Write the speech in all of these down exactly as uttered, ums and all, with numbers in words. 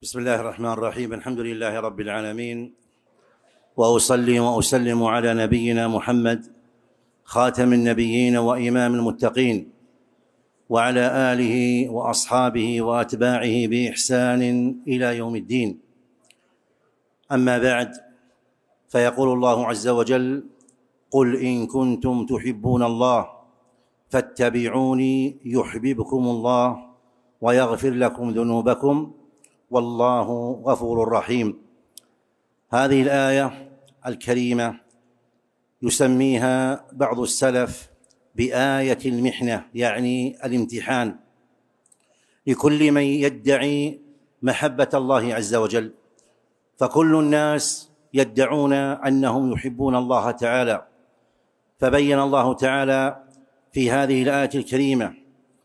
بسم الله الرحمن الرحيم. الحمد لله رب العالمين، وأصلي وأسلم على نبينا محمد خاتم النبيين وإمام المتقين، وعلى آله وأصحابه وأتباعه بإحسان إلى يوم الدين. أما بعد، فيقول الله عز وجل: قل إن كنتم تحبون الله فاتبعوني يحببكم الله ويغفر لكم ذنوبكم والله غفور رحيم. هذه الآية الكريمة يسميها بعض السلف بآية المحنة، يعني الامتحان لكل من يدعي محبة الله عز وجل، فكل الناس يدعون أنهم يحبون الله تعالى. فبين الله تعالى في هذه الآية الكريمة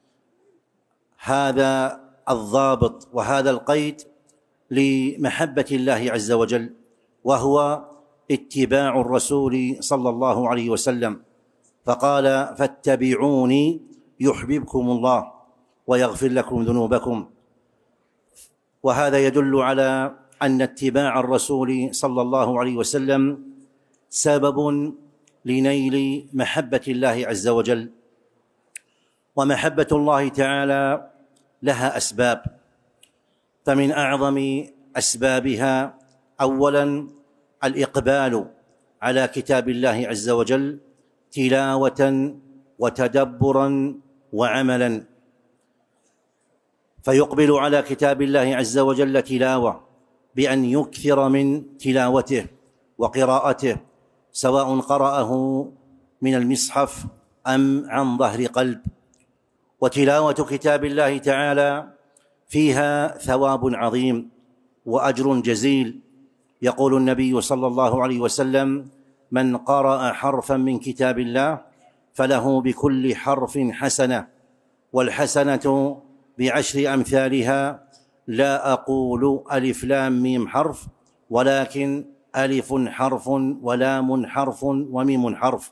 هذا الضابط وهذا القيد لمحبة الله عز وجل، وهو اتباع الرسول صلى الله عليه وسلم، فقال: فاتبعوني يحببكم الله ويغفر لكم ذنوبكم. وهذا يدل على أن اتباع الرسول صلى الله عليه وسلم سبب لنيل محبة الله عز وجل. ومحبة الله تعالى لها أسباب، فمن أعظم أسبابها أولاً الإقبال على كتاب الله عز وجل تلاوة وتدبراً وعملاً، فيقبل على كتاب الله عز وجل تلاوة بأن يكثر من تلاوته وقراءته، سواء قرأه من المصحف أم عن ظهر قلب. وتلاوة كتاب الله تعالى فيها ثواب عظيم وأجر جزيل. يقول النبي صلى الله عليه وسلم: من قرأ حرفا من كتاب الله فله بكل حرف حسنة، والحسنة بعشر أمثالها، لا أقول ألف لام ميم حرف، ولكن ألف حرف ولام حرف وميم حرف.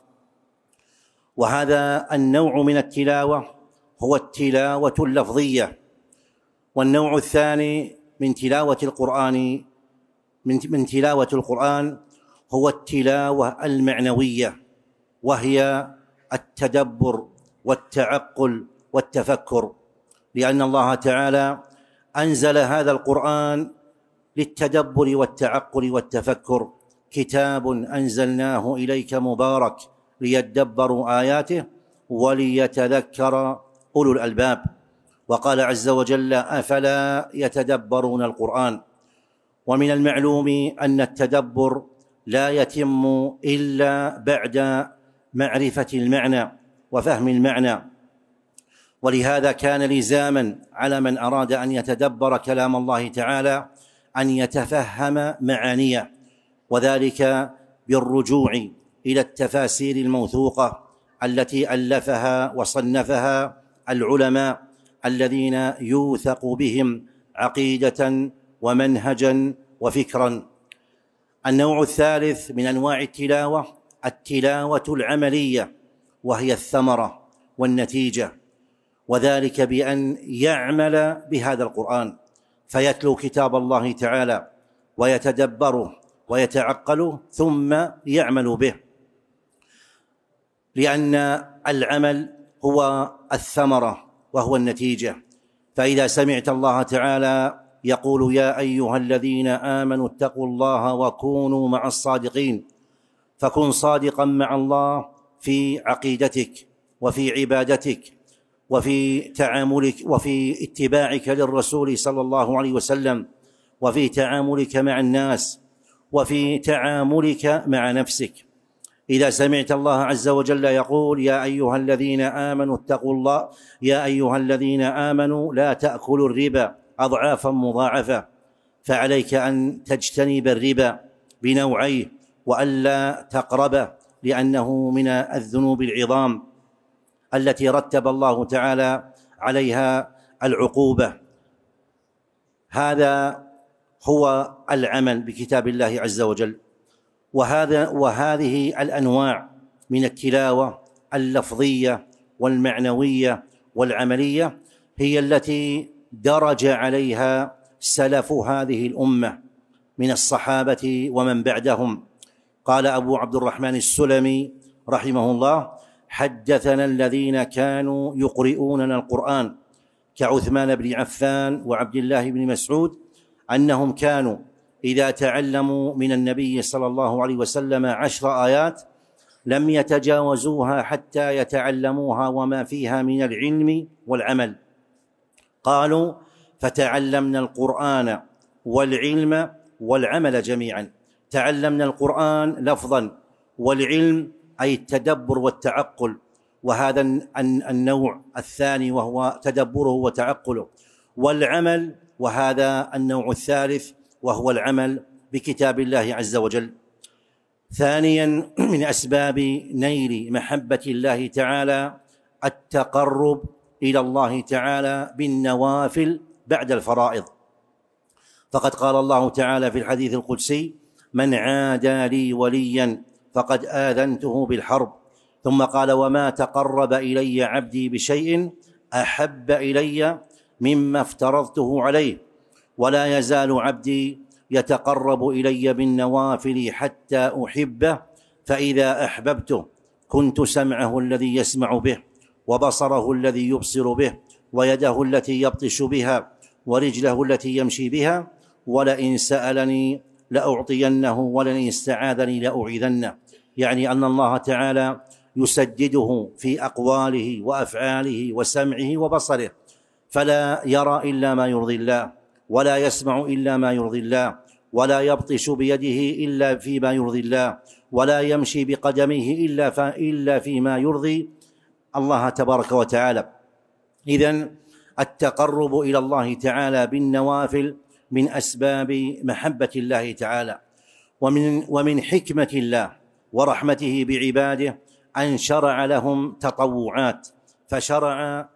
وهذا النوع من التلاوة هو التلاوة اللفظية. والنوع الثاني من تلاوة القرآن من, من تلاوة القرآن هو التلاوة المعنوية، وهي التدبر والتعقل والتفكر، لأن الله تعالى أنزل هذا القرآن للتدبر والتعقل والتفكر: كتاب أنزلناه إليك مبارك ليدبروا آياته وليتذكر أولو الألباب. وقال عز وجل: أفلا يتدبرون القرآن. ومن المعلوم أن التدبر لا يتم إلا بعد معرفة المعنى وفهم المعنى، ولهذا كان لزاما على من أراد أن يتدبر كلام الله تعالى أن يتفهم معانيه، وذلك بالرجوع إلى التفاسير الموثوقة التي ألفها وصنفها العلماء الذين يوثق بهم عقيدة ومنهجا وفكرا. النوع الثالث من أنواع التلاوة التلاوة العملية، وهي الثمرة والنتيجة، وذلك بأن يعمل بهذا القرآن، فيتلو كتاب الله تعالى ويتدبره ويتعقله ثم يعمل به، لأن العمل هو الثمرة وهو النتيجة. فإذا سمعت الله تعالى يقول: يا أيها الذين آمنوا اتقوا الله وكونوا مع الصادقين، فكن صادقا مع الله في عقيدتك وفي عبادتك وفي تعاملك وفي اتباعك للرسول صلى الله عليه وسلم، وفي تعاملك مع الناس، وفي تعاملك مع نفسك. إذا سمعت الله عز وجل يقول: يا أيها الذين آمنوا اتقوا الله يا أيها الذين آمنوا لا تأكلوا الربا أضعافا مضاعفة، فعليك أن تجتنب الربا بنوعيه وألا تقربه، لأنه من الذنوب العظام التي رتب الله تعالى عليها العقوبة. هذا هو العمل بكتاب الله عز وجل. وهذا وهذه الأنواع من التلاوة اللفظية والمعنوية والعملية هي التي درج عليها سلف هذه الأمة من الصحابة ومن بعدهم. قال أبو عبد الرحمن السلمي رحمه الله: حدثنا الذين كانوا يقرؤوننا القرآن كعثمان بن عفان وعبد الله بن مسعود أنهم كانوا إذا تعلموا من النبي صلى الله عليه وسلم عشر آيات لم يتجاوزوها حتى يتعلموها وما فيها من العلم والعمل. قالوا: فتعلمنا القرآن والعلم والعمل جميعا. تعلمنا القرآن لفظا، والعلم أي التدبر والتعقل، وهذا النوع الثاني وهو تدبره وتعقله، والعمل وهذا النوع الثالث وهو العمل بكتاب الله عز وجل. ثانيا من أسباب نيل محبة الله تعالى التقرب إلى الله تعالى بالنوافل بعد الفرائض، فقد قال الله تعالى في الحديث القدسي: من عادى لي وليا فقد آذنته بالحرب. ثم قال: وما تقرب إلي عبدي بشيء أحب إلي مما افترضته عليه، ولا يزال عبدي يتقرب إلي بالنوافل حتى أحبه، فإذا أحببته كنت سمعه الذي يسمع به، وبصره الذي يبصر به، ويده التي يبطش بها، ورجله التي يمشي بها، ولئن سألني لأعطينه، ولئن استعاذني لأعيذنه. يعني أن الله تعالى يسدده في أقواله وأفعاله وسمعه وبصره، فلا يرى إلا ما يرضي الله، ولا يسمع إلا ما يرضي الله، ولا يبطش بيده إلا فيما يرضي الله، ولا يمشي بقدمه إلا إلا فيما يرضي الله تبارك وتعالى. إذن التقرب إلى الله تعالى بالنوافل من أسباب محبة الله تعالى. ومن ومن حكمة الله ورحمته بعباده أن شرع لهم تطوعات، فشرع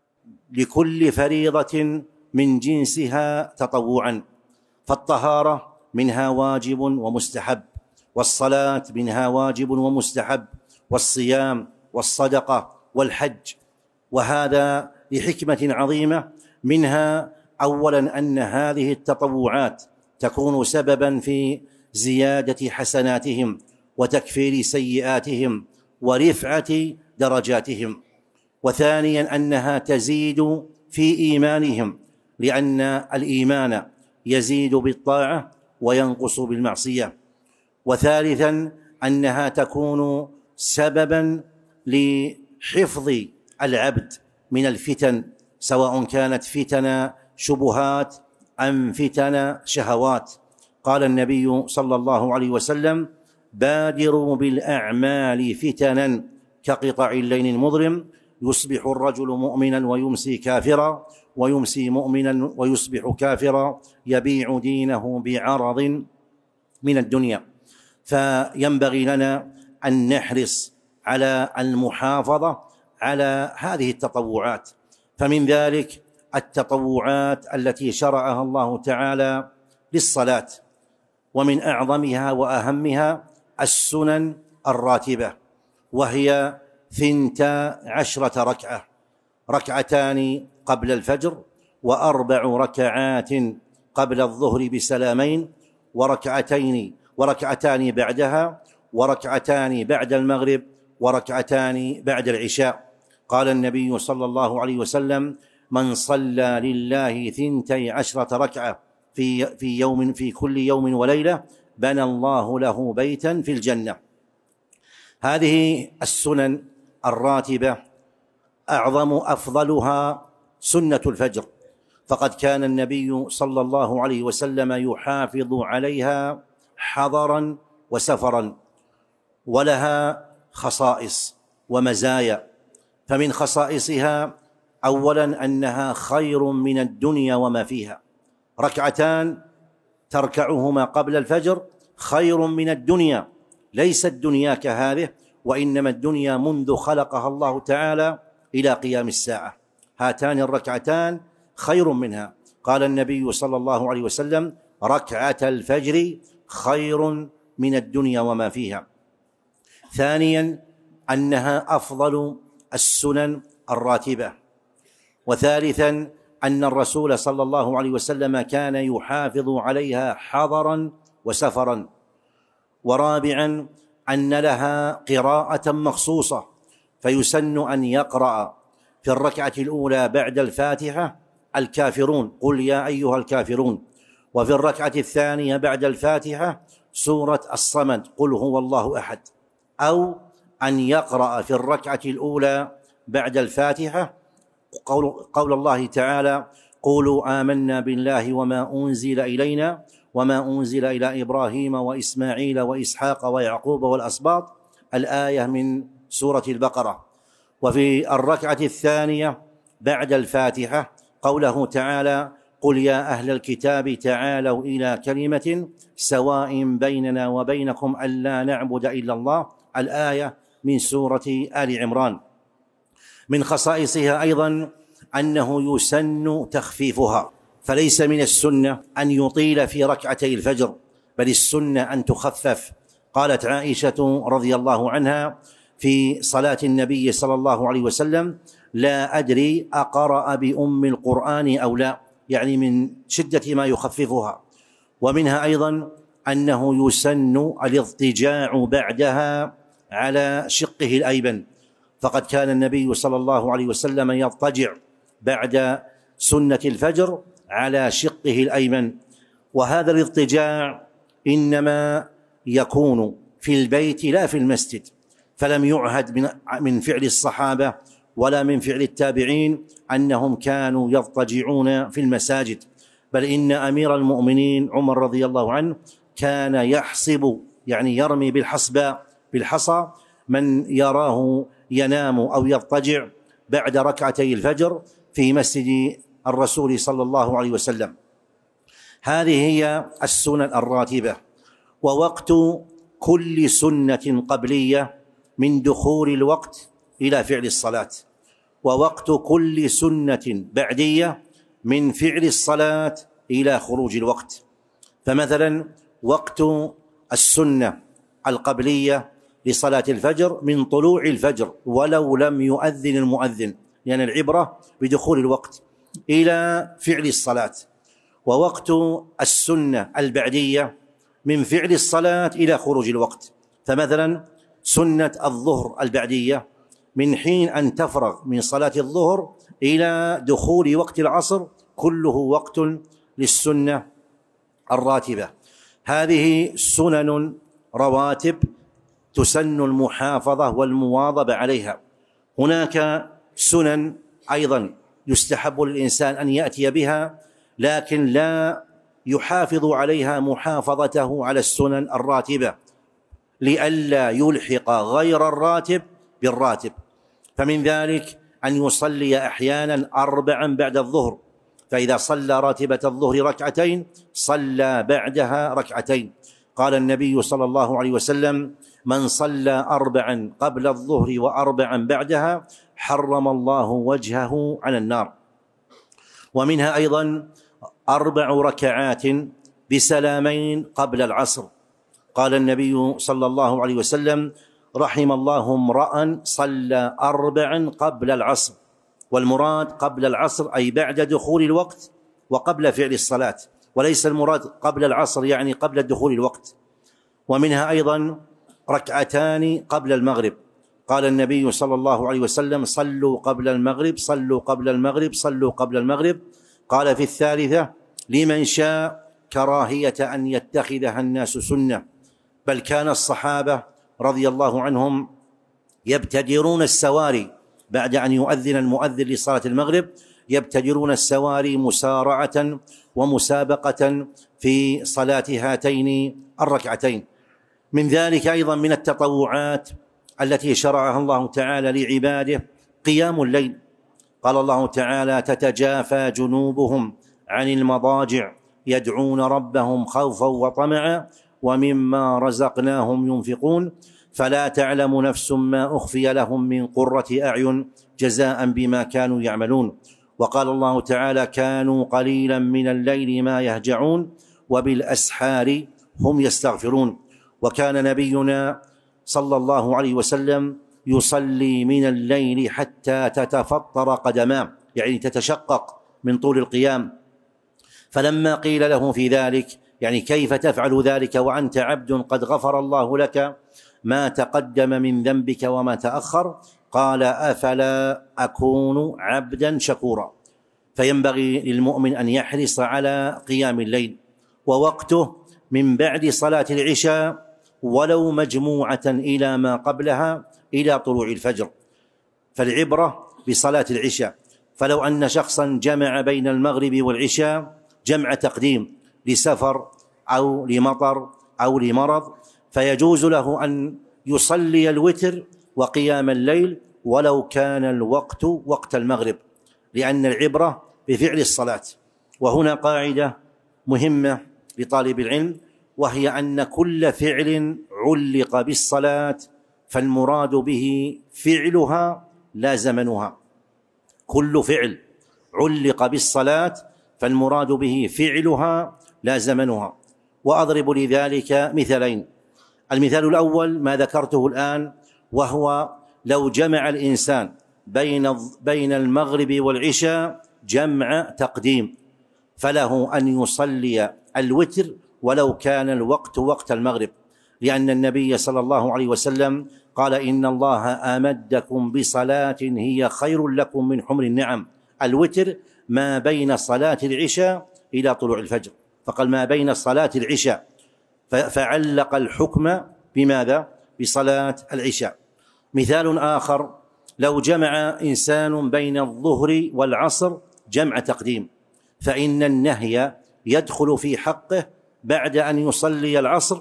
لكل فريضة من جنسها تطوعا، فالطهارة منها واجب ومستحب، والصلاة منها واجب ومستحب، والصيام والصدقة والحج، وهذا لحكمة عظيمة. منها أولا أن هذه التطوعات تكون سببا في زيادة حسناتهم وتكفير سيئاتهم ورفعة درجاتهم. وثانيا أنها تزيد في إيمانهم، لأن الإيمان يزيد بالطاعة وينقص بالمعصية. وثالثا أنها تكون سببا لحفظ العبد من الفتن، سواء كانت فتن شبهات أم فتن شهوات. قال النبي صلى الله عليه وسلم: بادروا بالأعمال فتنا كقطع الليل المظلم، يصبح الرجل مؤمنا ويمسي كافرا، ويمسي مؤمنا ويصبح كافرا، يبيع دينه بعرض من الدنيا. فينبغي لنا أن نحرص على المحافظة على هذه التطوعات. فمن ذلك التطوعات التي شرعها الله تعالى للصلاة، ومن أعظمها وأهمها السنن الراتبة، وهي ثنتا عشرة ركعة: ركعتان قبل الفجر، وأربع ركعات قبل الظهر بسلامين، وركعتين وركعتان بعدها، وركعتان بعد المغرب، وركعتان بعد العشاء. قال النبي صلى الله عليه وسلم: من صلى لله ثنتي عشرة ركعة في في يوم في كل يوم وليلة بنى الله له بيتا في الجنة. هذه السنن الراتبة أعظم أفضلها سنة الفجر، فقد كان النبي صلى الله عليه وسلم يحافظ عليها حضرا وسفرا، ولها خصائص ومزايا. فمن خصائصها أولا أنها خير من الدنيا وما فيها. ركعتان تركعهما قبل الفجر خير من الدنيا، ليس الدنيا كهذه، وإنما الدنيا منذ خلقها الله تعالى إلى قيام الساعة. هاتان الركعتان خير منها. قال النبي صلى الله عليه وسلم: ركعة الفجر خير من الدنيا وما فيها. ثانيا أنها أفضل السنن الراتبة. وثالثا أن الرسول صلى الله عليه وسلم كان يحافظ عليها حضرا وسفرا. ورابعا أن لها قراءة مخصوصة، فيسن أن يقرأ في الركعة الأولى بعد الفاتحة الكافرون، قل يا أيها الكافرون، وفي الركعة الثانية بعد الفاتحة سورة الصمد، قل هو الله أحد، أو أن يقرأ في الركعة الأولى بعد الفاتحة قول, قول الله تعالى قولوا آمنا بالله وما أنزل إلينا وما أنزل إلى إبراهيم وإسماعيل وإسحاق ويعقوب والأسباط، الآية من سورة البقرة. وفي الركعة الثانية بعد الفاتحة قوله تعالى قل يا أهل الكتاب تعالوا إلى كلمة سواء بيننا وبينكم ألا نعبد إلا الله، الآية من سورة آل عمران. من خصائصها أيضا أنه يسن تخفيفها، فليس من السنة أن يطيل في ركعتي الفجر، بل السنة أن تخفف. قالت عائشة رضي الله عنها في صلاة النبي صلى الله عليه وسلم لا أدري أقرأ بأم القرآن أو لا، يعني من شدة ما يخففها. ومنها أيضا أنه يسن الاضطجاع بعدها على شقه الأيمن، فقد كان النبي صلى الله عليه وسلم يضطجع بعد سنة الفجر على شقه الأيمن. وهذا الاضطجاع إنما يكون في البيت لا في المسجد، فلم يعهد من فعل الصحابة ولا من فعل التابعين أنهم كانوا يضطجعون في المساجد، بل إن أمير المؤمنين عمر رضي الله عنه كان يحصب، يعني يرمي بالحصبة بالحصى من يراه ينام أو يضطجع بعد ركعتي الفجر في مسجد الرسول صلى الله عليه وسلم. هذه هي السنن الراتبة. ووقت كل سنة قبلية من دخول الوقت إلى فعل الصلاة، ووقت كل سنة بعدية من فعل الصلاة إلى خروج الوقت. فمثلا وقت السنة القبلية لصلاة الفجر من طلوع الفجر ولو لم يؤذن المؤذن، لأن يعني العبرة بدخول الوقت، إلى فعل الصلاة. ووقت السنة البعدية من فعل الصلاة إلى خروج الوقت. فمثلا سنة الظهر البعدية من حين أن تفرغ من صلاة الظهر إلى دخول وقت العصر كله وقت للسنة الراتبة. هذه سنن رواتب تسن المحافظة والمواظبة عليها. هناك سنن أيضا يستحب للإنسان أن يأتي بها، لكن لا يحافظ عليها محافظته على السنن الراتبة لئلا يلحق غير الراتب بالراتب. فمن ذلك أن يصلي أحيانا أربعا بعد الظهر، فإذا صلى راتبة الظهر ركعتين صلى بعدها ركعتين. قال النبي صلى الله عليه وسلم من صلى أربعا قبل الظهر وأربعا بعدها حرم الله وجهه على النار. ومنها أيضا أربع ركعات بسلامين قبل العصر. قال النبي صلى الله عليه وسلم رحم الله امرأ صلى أربعا قبل العصر، والمراد قبل العصر أي بعد دخول الوقت وقبل فعل الصلاة، وليس المراد قبل العصر يعني قبل دخول الوقت. ومنها أيضا ركعتان قبل المغرب. قال النبي صلى الله عليه وسلم صلوا قبل المغرب صلوا قبل المغرب صلوا قبل المغرب. قال في الثالثة لمن شاء كراهية أن يتخذها الناس سنة، بل كان الصحابة رضي الله عنهم يبتدرون السواري بعد أن يؤذن المؤذن لصلاة المغرب، يبتدرون السواري مسارعة ومسابقة في صلاة هاتين الركعتين. من ذلك أيضا من التطوعات التي شرعها الله تعالى لعباده قيام الليل. قال الله تعالى تتجافى جنوبهم عن المضاجع يدعون ربهم خوفا وطمعا ومما رزقناهم ينفقون فلا تعلم نفس ما أخفي لهم من قرة أعين جزاء بما كانوا يعملون. وقال الله تعالى كانوا قليلا من الليل ما يهجعون وبالأسحار هم يستغفرون. وكان نبينا صلى الله عليه وسلم يصلي من الليل حتى تتفطر قدماه، يعني تتشقق من طول القيام. فلما قيل له في ذلك يعني كيف تفعل ذلك وأنت عبد قد غفر الله لك ما تقدم من ذنبك وما تأخر، قال أفلا أكون عبدا شكورا. فينبغي للمؤمن أن يحرص على قيام الليل، ووقته من بعد صلاة العشاء ولو مجموعة إلى ما قبلها إلى طلوع الفجر. فالعبرة بصلاة العشاء، فلو أن شخصا جمع بين المغرب والعشاء جمع تقديم لسفر أو لمطر أو لمرض، فيجوز له أن يصلي الوتر وقيام الليل ولو كان الوقت وقت المغرب، لأن العبرة بفعل الصلاة. وهنا قاعدة مهمة لطالب العلم، وهي أن كل فعل علق بالصلاة فالمراد به فعلها لا زمنها. كل فعل علق بالصلاة فالمراد به فعلها لا زمنها. وأضرب لذلك مثالين. المثال الأول ما ذكرته الآن، وهو لو جمع الإنسان بين بين المغرب والعشاء جمع تقديم، فله أن يصلي الوتر ولو كان الوقت وقت المغرب، لأن النبي صلى الله عليه وسلم قال إن الله أمدكم بصلاة هي خير لكم من حمر النعم. الوتر ما بين صلاة العشاء إلى طلوع الفجر، فقال ما بين صلاة العشاء، فعلق الحكم بماذا؟ بصلاة العشاء. مثال آخر لو جمع إنسان بين الظهر والعصر جمع تقديم، فإن النهي يدخل في حقه بعد أن يصلي العصر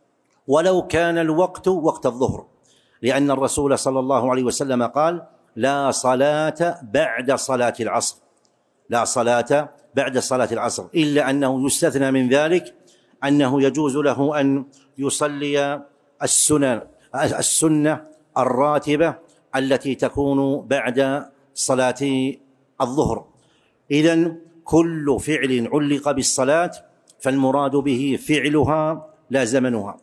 ولو كان الوقت وقت الظهر، لأن الرسول صلى الله عليه وسلم قال لا صلاة بعد صلاة العصر، لا صلاة بعد صلاة العصر، إلا أنه يستثنى من ذلك أنه يجوز له أن يصلي السنة السنة الراتبة التي تكون بعد صلاة الظهر. إذن كل فعل علق بالصلاة فالمراد به فعلها لا زمنها.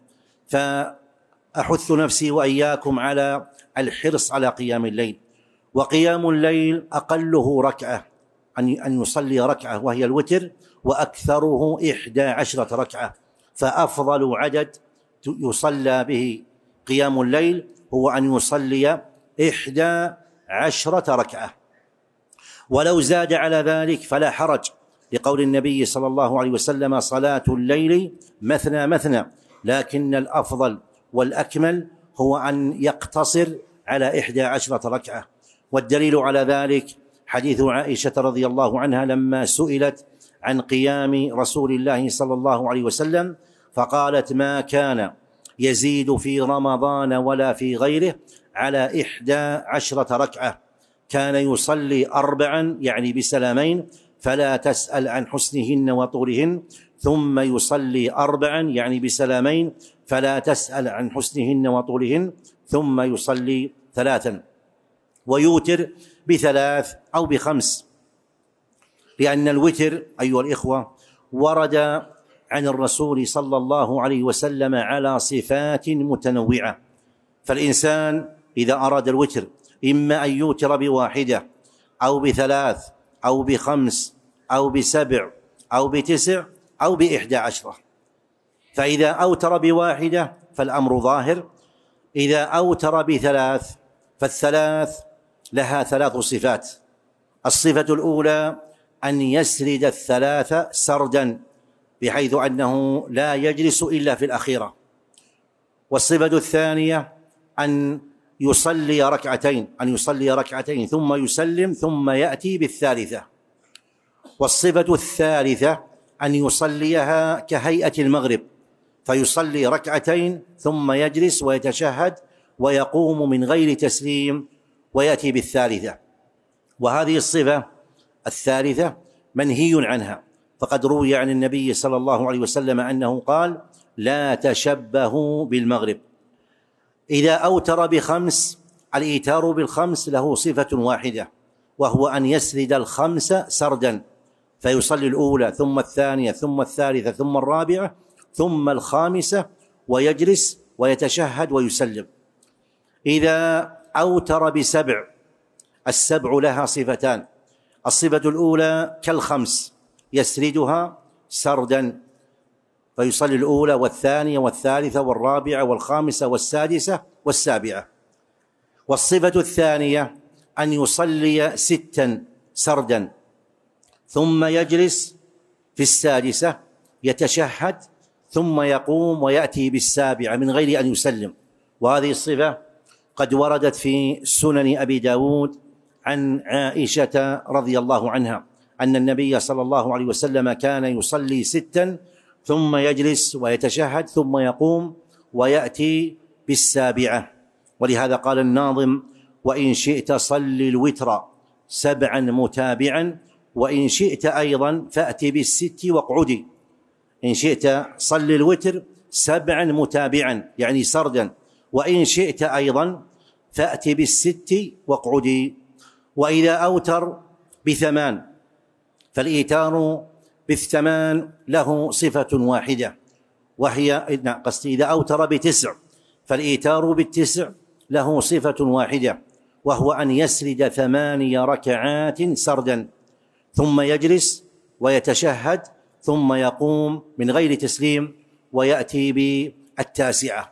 فأحث نفسي وإياكم على الحرص على قيام الليل. وقيام الليل أقله ركعة، أن يصلي ركعة وهي الوتر، وأكثره إحدى عشرة ركعة. فأفضل عدد يصلى به قيام الليل هو أن يصلي إحدى عشرة ركعة، ولو زاد على ذلك فلا حرج، لقول النبي صلى الله عليه وسلم صلاة الليل مثنى مثنى، لكن الأفضل والأكمل هو أن يقتصر على إحدى عشرة ركعة. والدليل على ذلك حديث عائشة رضي الله عنها لما سئلت عن قيام رسول الله صلى الله عليه وسلم فقالت ما كان يزيد في رمضان ولا في غيره على إحدى عشرة ركعة، كان يصلي أربعا يعني بسلامين فلا تسأل عن حسنهن وطولهن، ثم يصلي أربعا يعني بسلامين فلا تسأل عن حسنهن وطولهن، ثم يصلي ثلاثا، ويوتر بثلاث أو بخمس، لأن الوتر أيها الإخوة ورد عن الرسول صلى الله عليه وسلم على صفات متنوعة. فالإنسان إذا أراد الوتر إما أن يوتر بواحدة أو بثلاث أو بخمس أو بسبع أو بتسع أو بإحدى عشرة. فإذا أوتر بواحدة فالأمر ظاهر، إذا أوتر بثلاث فالثلاث لها ثلاث صفات. الصفة الأولى أن يسرد الثلاث سردا بحيث أنه لا يجلس إلا في الأخيرة. والصفة الثانية أن يصلي ركعتين أن يصلي ركعتين ثم يسلم ثم يأتي بالثالثة. والصفة الثالثة أن يصليها كهيئة المغرب، فيصلي ركعتين ثم يجلس ويتشهد ويقوم من غير تسليم ويأتي بالثالثة. وهذه الصفة الثالثة منهي عنها، فقد روي عن النبي صلى الله عليه وسلم أنه قال لا تشبهوا بالمغرب. إذا أوتر بخمس، الإيتار بالخمس له صفة واحدة، وهو أن يسرد الخمس سردا، فيصلي الأولى ثم الثانية ثم الثالثة ثم الرابعة ثم الخامسة ويجلس ويتشهد ويسلم. إذا أوتر بسبع، السبع لها صفتان، الصفة الأولى كالخمس يسردها سردا، فيصلي الأولى والثانية والثالثة والرابعة والخامسة والسادسة والسابعة. والصفة الثانية أن يصلي ستا سردا ثم يجلس في السادسة يتشهد ثم يقوم ويأتي بالسابعة من غير أن يسلم. وهذه الصفة قد وردت في سنن أبي داود عن عائشة رضي الله عنها أن النبي صلى الله عليه وسلم كان يصلي ستا ثم يجلس ويتشهد ثم يقوم ويأتي بالسابعة. ولهذا قال الناظم: وإن شئت صل الوتر سبعا متابعا، وإن شئت أيضا فأت بالست واقعدي. إن شئت صل الوتر سبعا متابعا يعني سردا، وإن شئت أيضا فأت بالست واقعدي. وإذا أوتر بثمان فالإيتار بالثمان له صفة واحدة، وهي قصدي إذا أوتر بتسع فالإيتار بالتسع له صفة واحدة، وهو أن يسرد ثماني ركعات سردا ثم يجلس ويتشهد ثم يقوم من غير تسليم ويأتي بالتاسعة.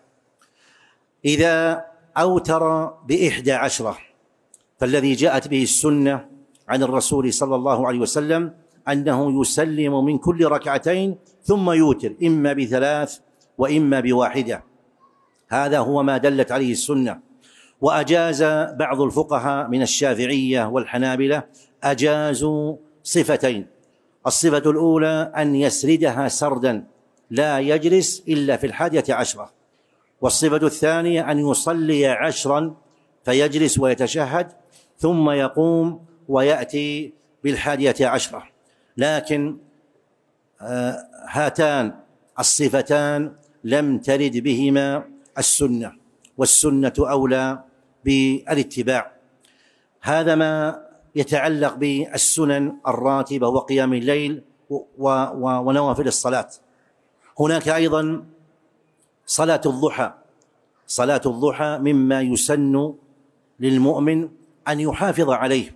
إذا أوتر بإحدى عشرة فالذي جاءت به السنة عن الرسول صلى الله عليه وسلم أنه يسلم من كل ركعتين ثم يوتر إما بثلاث وإما بواحدة. هذا هو ما دلت عليه السنة. وأجاز بعض الفقهاء من الشافعية والحنابلة أجازوا صفتين: الصفة الأولى أن يسردها سردا لا يجلس إلا في الحادية عشرة، والصفة الثانية أن يصلي عشرا فيجلس ويتشهد ثم يقوم ويأتي بالحادية عشرة. لكن هاتان الصفتان لم ترد بهما السنة، والسنة أولى بالاتباع. هذا ما يتعلق بالسنن الراتبة وقيام الليل ونوافل الصلاة. هناك أيضا صلاة الضحى. صلاة الضحى مما يسن للمؤمن أن يحافظ عليه،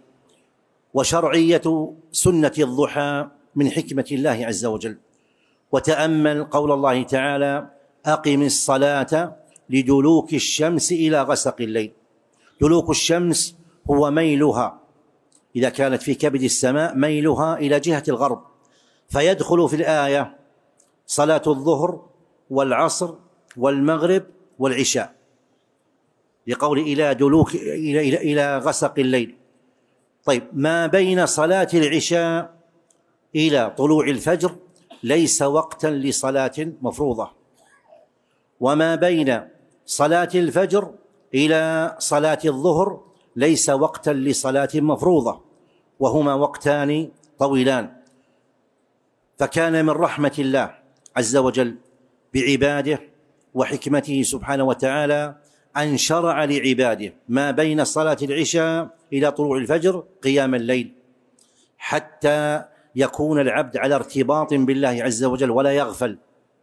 وشرعية سنة الضحى من حكمة الله عز وجل. وتأمل قول الله تعالى: أقم الصلاة لدلوك الشمس إلى غسق الليل. دلوك الشمس هو ميلها إذا كانت في كبد السماء، ميلها إلى جهة الغرب، فيدخل في الآية صلاة الظهر والعصر والمغرب والعشاء، لقول إلى دلوك إلى, إلى, إلى غسق الليل. طيب، ما بين صلاة العشاء إلى طلوع الفجر ليس وقتا لصلاة مفروضة، وما بين صلاة الفجر إلى صلاة الظهر ليس وقتا لصلاة مفروضة، وهما وقتان طويلان. فكان من رحمة الله عز وجل بعباده وحكمته سبحانه وتعالى أن شرع لعباده ما بين صلاة العشاء إلى طلوع الفجر قيام الليل، حتى يكون العبد على ارتباط بالله عز وجل ولا يغفل.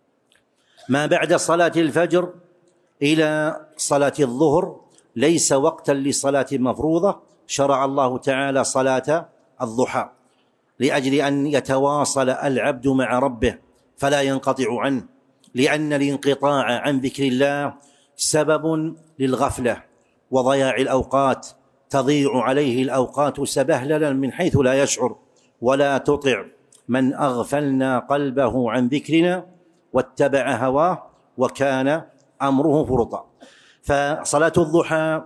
ما بعد صلاة الفجر إلى صلاة الظهر ليس وقتا لصلاة مفروضة، شرع الله تعالى صلاة الضحى لأجل أن يتواصل العبد مع ربه فلا ينقطع عنه، لأن الانقطاع عن ذكر الله سبب للغفلة وضياع الأوقات، تضيع عليه الأوقات سبهللا من حيث لا يشعر. ولا تطع من أغفلنا قلبه عن ذكرنا واتبع هواه وكان أمره فرطا. فصلاة الضحى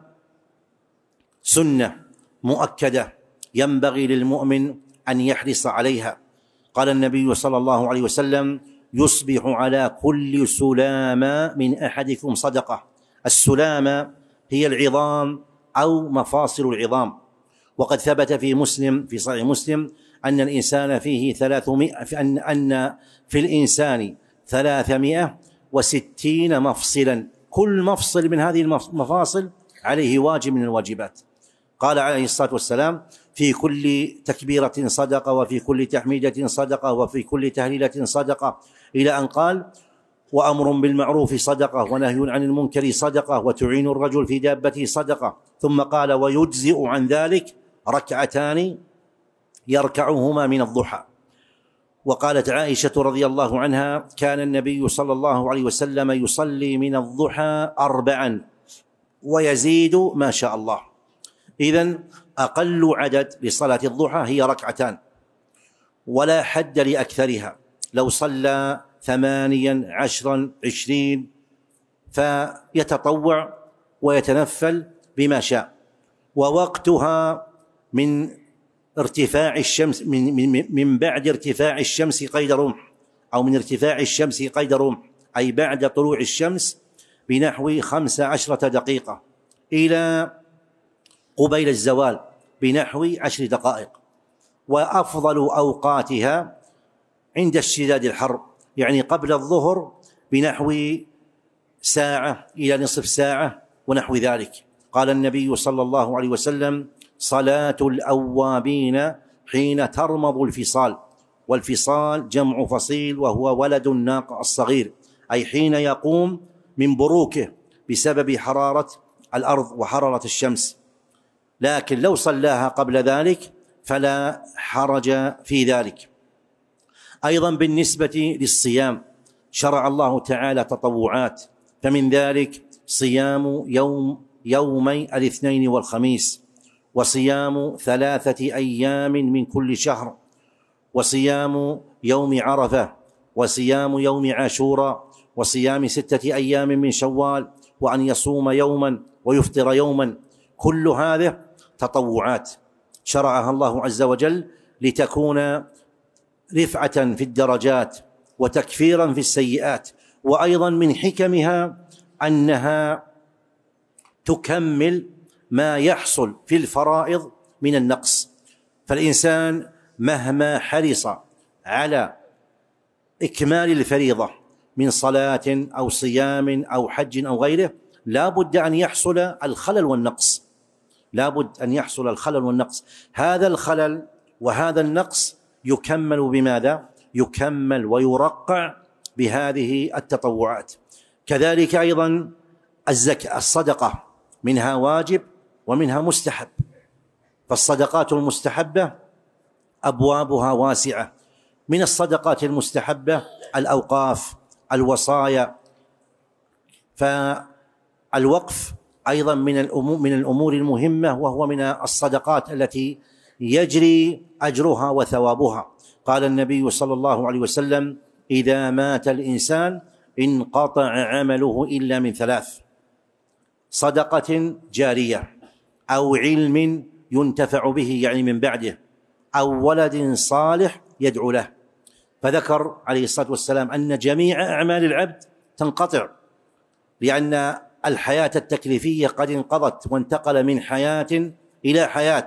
سنة مؤكدة ينبغي للمؤمن أن يحرص عليها. قال النبي صلى الله عليه وسلم: يصبح على كل سلامة من أحدكم صدقة. السلامة هي العظام أو مفاصل العظام. وقد ثبت في مسلم في صحيح مسلم أن الإنسان فيه ثلاثمائة أن أن في الإنسان ثلاثمائة وستين مفصلا، كل مفصل من هذه المفاصل عليه واجب من الواجبات. قال عليه الصلاة والسلام: في كل تكبيرة صدقة، وفي كل تحميدة صدقة، وفي كل تهليلة صدقة، إلى أن قال: وأمر بالمعروف صدقة، ونهي عن المنكر صدقة، وتعين الرجل في دابته صدقة. ثم قال: ويجزئ عن ذلك ركعتان يركعهما من الضحى. وقالت عائشة رضي الله عنها: كان النبي صلى الله عليه وسلم يصلي من الضحى أربعا ويزيد ما شاء الله. إذن أقل عدد لصلاة الضحى هي ركعتان، ولا حد لأكثرها. لو صلى ثمانيا عشرا عشرين فيتطوع ويتنفل بما شاء. ووقتها من ارتفاع الشمس من, من, من بعد ارتفاع الشمس قيد رمح، أو من ارتفاع الشمس قيد رمح، أي بعد طلوع الشمس بنحو خمس عشرة دقيقة إلى قبيل الزوال بنحو عشر دقائق. وأفضل أوقاتها عند اشتداد الحر، يعني قبل الظهر بنحو ساعة إلى نصف ساعة ونحو ذلك. قال النبي صلى الله عليه وسلم: صلاة الأوابين حين ترمض الفصال. والفصال جمع فصيل، وهو ولد الناقة الصغير، أي حين يقوم من بروكه بسبب حرارة الأرض وحرارة الشمس. لكن لو صلاها قبل ذلك فلا حرج في ذلك. أيضا بالنسبة للصيام شرع الله تعالى تطوعات، فمن ذلك صيام يوم يومي الاثنين والخميس، وصيام ثلاثة أيام من كل شهر، وصيام يوم عرفة، وصيام يوم عاشوراء، وصيام ستة أيام من شوال، وأن يصوم يوما ويفطر يوما. كل هذه تطوعات شرعها الله عز وجل لتكون رفعة في الدرجات وتكفيرا في السيئات. وأيضا من حكمها أنها تكمل ما يحصل في الفرائض من النقص. فالإنسان مهما حرص على إكمال الفريضة من صلاة أو صيام أو حج أو غيره، لا بد أن يحصل الخلل والنقص، لا بد أن يحصل الخلل والنقص. هذا الخلل وهذا النقص يكمل بماذا؟ يكمل ويرقع بهذه التطوعات. كذلك أيضا الزكاة، الصدقة منها واجب ومنها مستحب. فالصدقات المستحبة أبوابها واسعة. من الصدقات المستحبة الأوقاف، الوصايا. فالوقف أيضا من الأمور من الأمور المهمة، وهو من الصدقات التي يجري أجرها وثوابها. قال النبي صلى الله عليه وسلم: إذا مات الإنسان انقطع عمله إلا من ثلاث: صدقة جارية، أو علم ينتفع به يعني من بعده، أو ولد صالح يدعو له. فذكر عليه الصلاة والسلام أن جميع أعمال العبد تنقطع، لأن الحياة التكليفية قد انقضت، وانتقل من حياة إلى حياة،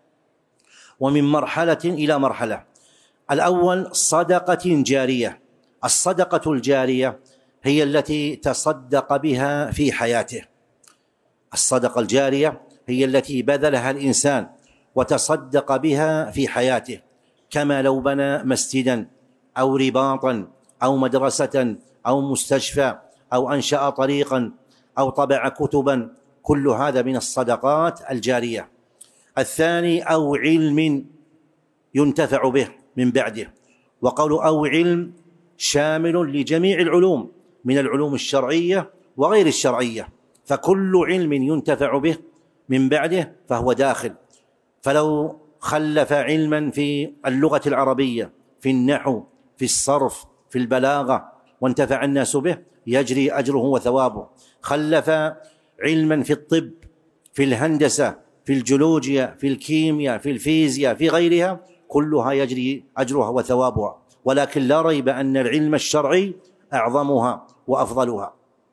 ومن مرحلة إلى مرحلة. الأول صدقة جارية. الصدقة الجارية هي التي تصدق بها في حياته. الصدقة الجارية هي التي بذلها الإنسان وتصدق بها في حياته، كما لو بنى مسجدا أو رباطا أو مدرسة أو مستشفى أو أنشأ طريقا أو طبع كتبا. كل هذا من الصدقات الجارية. الثاني أو علم ينتفع به من بعده. وقول أو علم شامل لجميع العلوم، من العلوم الشرعية وغير الشرعية، فكل علم ينتفع به من بعده فهو داخل. فلو خلف علما في اللغة العربية، في النحو، في الصرف، في البلاغة، وانتفع الناس به، يجري أجره وثوابه. خلف علما في الطب، في الهندسة، في الجيولوجيا، في الكيمياء، في الفيزياء، في غيرها، كلها يجري أجرها وثوابها. ولكن لا ريب أن العلم الشرعي أعظمها وأفضلها.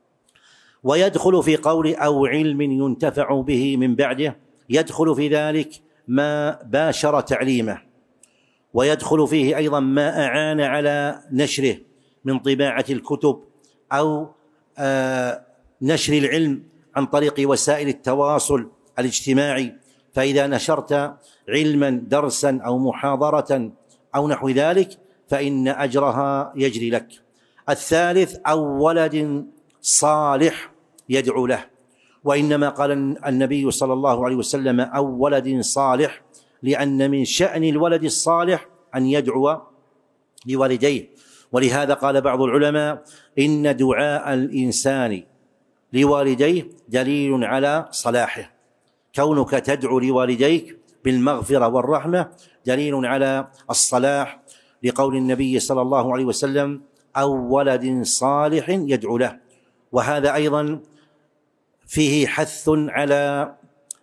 ويدخل في قول أو علم ينتفع به من بعده، يدخل في ذلك ما باشر تعليمه، ويدخل فيه أيضا ما أعان على نشره من طباعة الكتب أو آه نشر العلم عن طريق وسائل التواصل الاجتماعي. فإذا نشرت علما درسا أو محاضرة أو نحو ذلك فإن أجرها يجري لك. الثالث أو ولد صالح يدعو له. وإنما قال النبي صلى الله عليه وسلم أو ولد صالح لأن من شأن الولد الصالح أن يدعو لوالديه. ولهذا قال بعض العلماء: إن دعاء الإنسان لوالديه دليل على صلاحه. كونك تدعو لوالديك بالمغفرة والرحمة دليل على الصلاح، لقول النبي صلى الله عليه وسلم: أو ولد صالح يدعو له. وهذا أيضا فيه حث على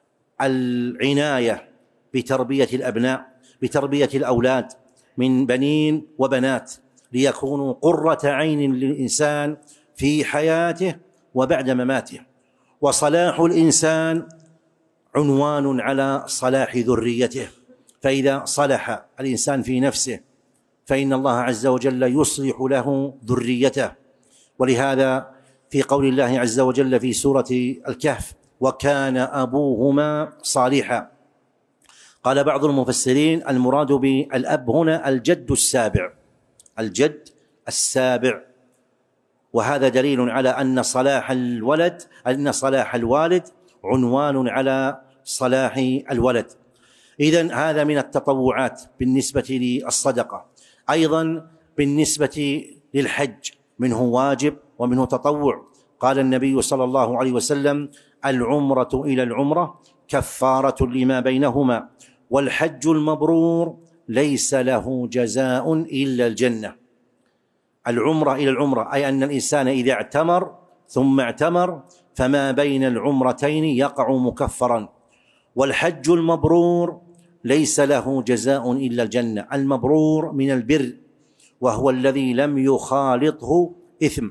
العناية بتربية الأبناء، بتربية الأولاد من بنين وبنات، ليكونوا قرة عين للإنسان في حياته وبعد مماته. وصلاح الإنسان عنوان على صلاح ذريته، فإذا صلح الإنسان في نفسه فإن الله عز وجل يصلح له ذريته. ولهذا في قول الله عز وجل في سورة الكهف: وكان أبوهما صالحا. قال بعض المفسرين: المراد بالأب هنا الجد السابع، الجد السابع. وهذا دليل على أن صلاح الولد أن صلاح الوالد عنوان على صلاح الولد. إذن هذا من التطوعات بالنسبة للصدقة. أيضا بالنسبة للحج منه واجب ومنه تطوع. قال النبي صلى الله عليه وسلم: العمرة إلى العمرة كفارة لما بينهما، والحج المبرور ليس له جزاء إلا الجنة. العمرة إلى العمرة أي أن الإنسان إذا اعتمر ثم اعتمر فما بين العمرتين يقع مكفرا. والحج المبرور ليس له جزاء إلا الجنة. المبرور من البر، وهو الذي لم يخالطه إثم.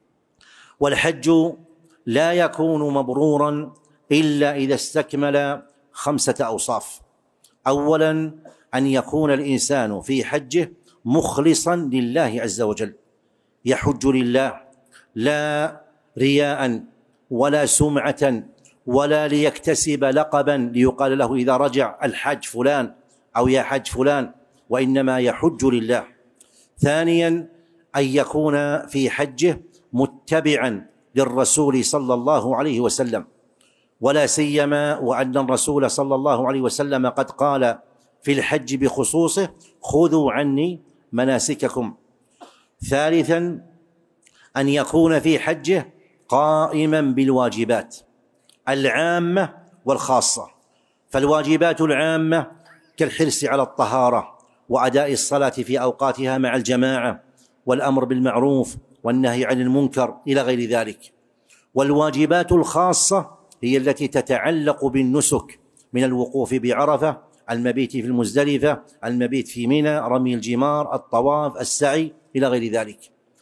والحج لا يكون مبرورا إلا إذا استكمل خمسة أوصاف. أولا: أن يكون الإنسان في حجه مخلصا لله عز وجل، يحج لله لا رياء ولا سمعة ولا ليكتسب لقبا ليقال له إذا رجع الحج فلان أو يا حج فلان، وإنما يحج لله. ثانيا: أن يكون في حجه متبعا للرسول صلى الله عليه وسلم، ولا سيما وأن الرسول صلى الله عليه وسلم قد قال في الحج بخصوصه: خذوا عني مناسككم. ثالثا: أن يكون في حجه قائما بالواجبات العامة والخاصة. فالواجبات العامة كالحرص على الطهارة وأداء الصلاة في أوقاتها مع الجماعة، والأمر بالمعروف والنهي عن المنكر إلى غير ذلك. والواجبات الخاصة هي التي تتعلق بالنسك من الوقوف بعرفة، المبيت في المزدلفة، المبيت في منى، رمي الجمار، الطواف، السعي إلى غير ذلك.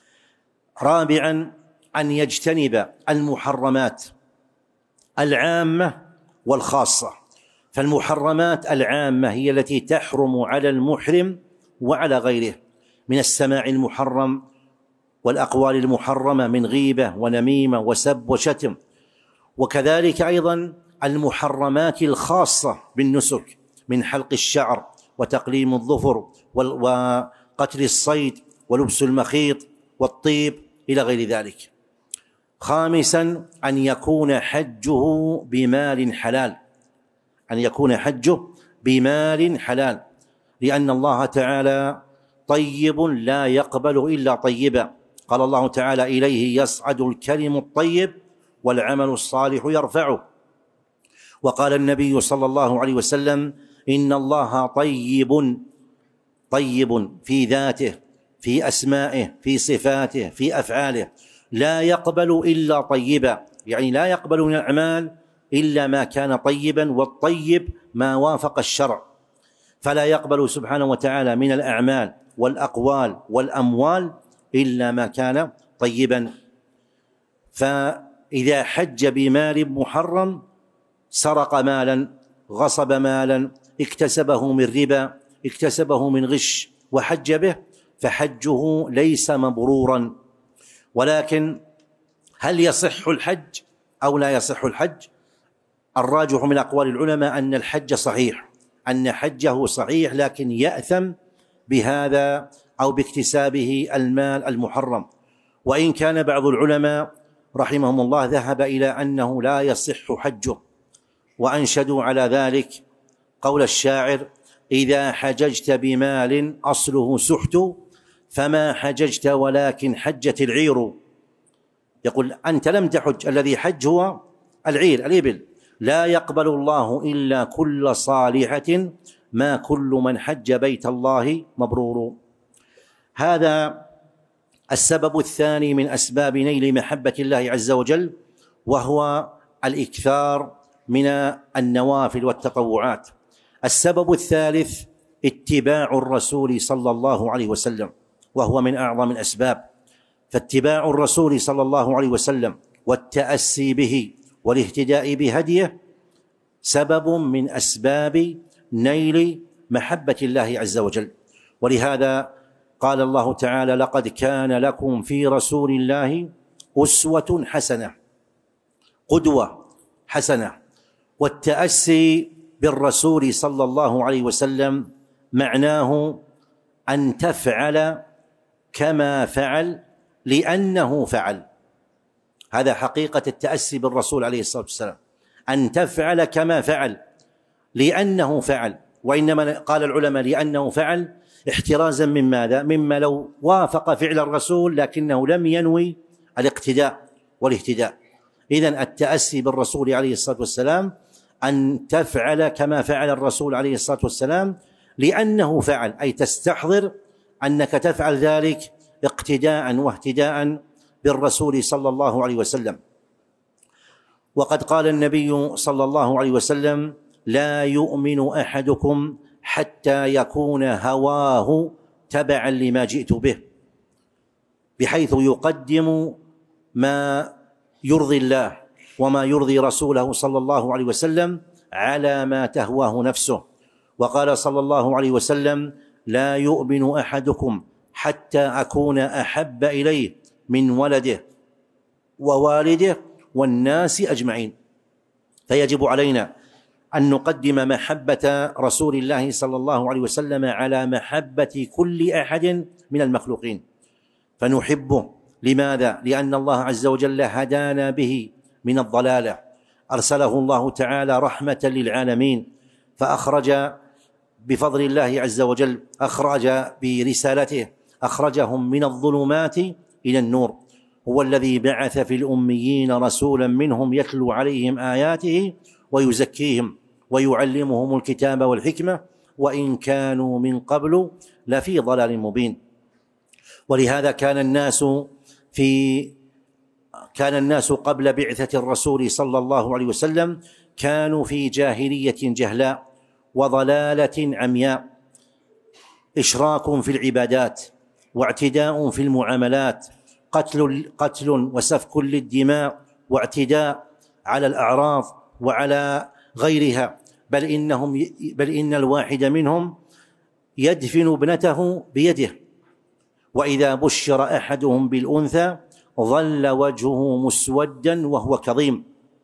رابعا: أن يجتنب المحرمات العامة والخاصة. فالمحرمات العامة هي التي تحرم على المحرم وعلى غيره من السماع المحرم والأقوال المحرمة من غيبة ونميمة وسب وشتم. وكذلك أيضا المحرمات الخاصة بالنسك من حلق الشعر وتقليم الظفر وقتل الصيد ولبس المخيط والطيب إلى غير ذلك. خامسا: أن يكون حجه بمال حلال، أن يكون حجه بمال حلال، لأن الله تعالى طيب لا يقبل إلا طيبا. قال الله تعالى: إليه يصعد الكلم الطيب والعمل الصالح يرفعه. وقال النبي صلى الله عليه وسلم: إن الله طيب طيب في ذاته، في أسمائه، في صفاته، في أفعاله، لا يقبل إلا طيبا، يعني لا يقبل من الأعمال إلا ما كان طيبا، والطيب ما وافق الشرع. فلا يقبل سبحانه وتعالى من الأعمال والأقوال والأموال إلا ما كان طيبا. فإذا حج بمال محرم، سرق مالا، غصب مالا، اكتسبه من ربا، اكتسبه من غش وحج به، فحجه ليس مبرورا. ولكن هل يصح الحج أو لا يصح الحج؟ الراجح من أقوال العلماء أن الحج صحيح، أن حجه صحيح، لكن يأثم بهذا أو باكتسابه المال المحرم. وإن كان بعض العلماء رحمهم الله ذهب إلى أنه لا يصح حجه، وأنشدوا على ذلك قول الشاعر: إذا حججت بمال أصله سحت فما حججت ولكن حجت العير. يقول أنت لم تحج، الذي حج هو العير الإبل. لا يقبل الله إلا كل صالحة ما كل من حج بيت الله مبرور. هذا السبب الثاني من أسباب نيل محبة الله عز وجل، وهو الإكثار من النوافل والتطوعات. السبب الثالث اتباع الرسول صلى الله عليه وسلم، وهو من أعظم الأسباب. فاتباع الرسول صلى الله عليه وسلم والتأسي به والاهتداء بهديه سبب من أسباب نيل محبة الله عز وجل. ولهذا قال الله تعالى: لقد كان لكم في رسول الله أسوة حسنة، قدوة حسنة. والتأسي بالرسول صلى الله عليه وسلم معناه أن تفعل كما فعل لأنه فعل. هذا حقيقة التأسي بالرسول عليه الصلاة والسلام، أن تفعل كما فعل لأنه فعل. وإنما قال العلماء لأنه فعل احترازا من ماذا؟ مما لو وافق فعل الرسول لكنه لم ينوي الاقتداء والاهتداء. إذن التأسي بالرسول عليه الصلاة والسلام أن تفعل كما فعل الرسول عليه الصلاة والسلام لأنه فعل، أي تستحضر أنك تفعل ذلك اقتداء واهتداء بالرسول صلى الله عليه وسلم. وقد قال النبي صلى الله عليه وسلم: لا يؤمن أحدكم حتى يكون هواه تبعا لما جئت به، بحيث يقدم ما يرضي الله وما يرضي رسوله صلى الله عليه وسلم على ما تهواه نفسه. وقال صلى الله عليه وسلم: لا يؤمن أحدكم حتى أكون أحب إليه من ولده ووالده والناس أجمعين. فيجب علينا أن نقدم محبة رسول الله صلى الله عليه وسلم على محبة كل أحد من المخلوقين، فنحبه. لماذا؟ لأن الله عز وجل هدانا به من الضلالة، أرسله الله تعالى رحمة للعالمين، فأخرج بفضل الله عز وجل، أخرج برسالته، أخرجهم من الظلمات إلى النور. هو الذي بعث في الأميين رسولا منهم يتلو عليهم آياته ويزكيهم ويعلمهم الكتاب والحكمة وإن كانوا من قبل لفي ضلال مبين. ولهذا كان الناس في كان الناس قبل بعثة الرسول صلى الله عليه وسلم كانوا في جاهلية جهلاء وضلالة عمياء، إشراك في العبادات واعتداء في المعاملات، قتل قتل وسفك للدماء واعتداء على الأعراض وعلى غيرها. بل إنهم بل إن الواحد منهم يدفن ابنته بيده، وإذا بشر أحدهم بالأنثى ظل وجهه مسودا وهو كظيم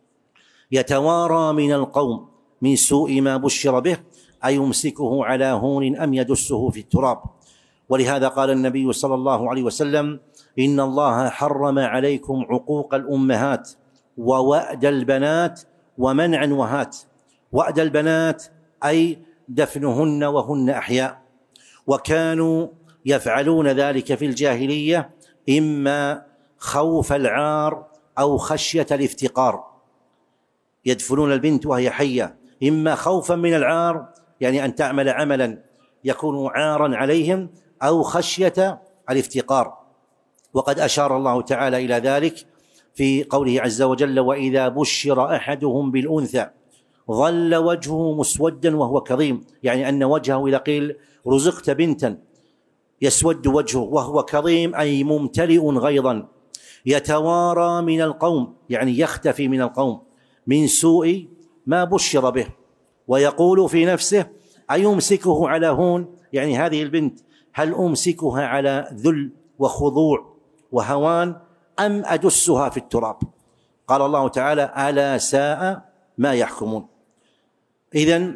يتوارى من القوم من سوء ما بشر به أيمسكه على هون أم يدسه في التراب. ولهذا قال النبي صلى الله عليه وسلم: إن الله حرم عليكم عقوق الأمهات ووأد البنات ومنع وهات. وأد البنات أي دفنهن وهن أحياء، وكانوا يفعلون ذلك في الجاهلية إما خوف العار أو خشية الافتقار. يدفنون البنت وهي حية، إما خوفا من العار يعني أن تعمل عملا يكون عارا عليهم، أو خشية الافتقار. وقد أشار الله تعالى إلى ذلك في قوله عز وجل: وإذا بشر أحدهم بالأنثى ظل وجهه مسودا وهو كظيم، يعني أن وجهه إذا قيل رزقت بنتا يسود وجهه وهو كظيم أي ممتلئ غيظا، يتوارى من القوم يعني يختفي من القوم من سوء ما بشر به، ويقول في نفسه: أيمسكه على هون، يعني هذه البنت هل أمسكها على ذل وخضوع وهوان أم أدسها في التراب؟ قال الله تعالى: ألا ساء ما يحكمون. إذن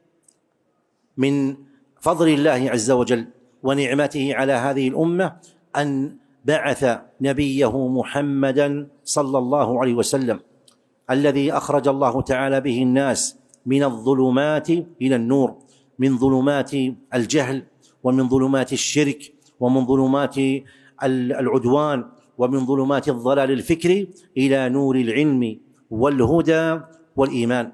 من فضل الله عز وجل ونعمته على هذه الأمة أن بعث نبيه محمدا صلى الله عليه وسلم، الذي أخرج الله تعالى به الناس من الظلمات إلى النور، من ظلمات الجهل ومن ظلمات الشرك ومن ظلمات العدوان ومن ظلمات الضلال الفكري إلى نور العلم والهدى والإيمان.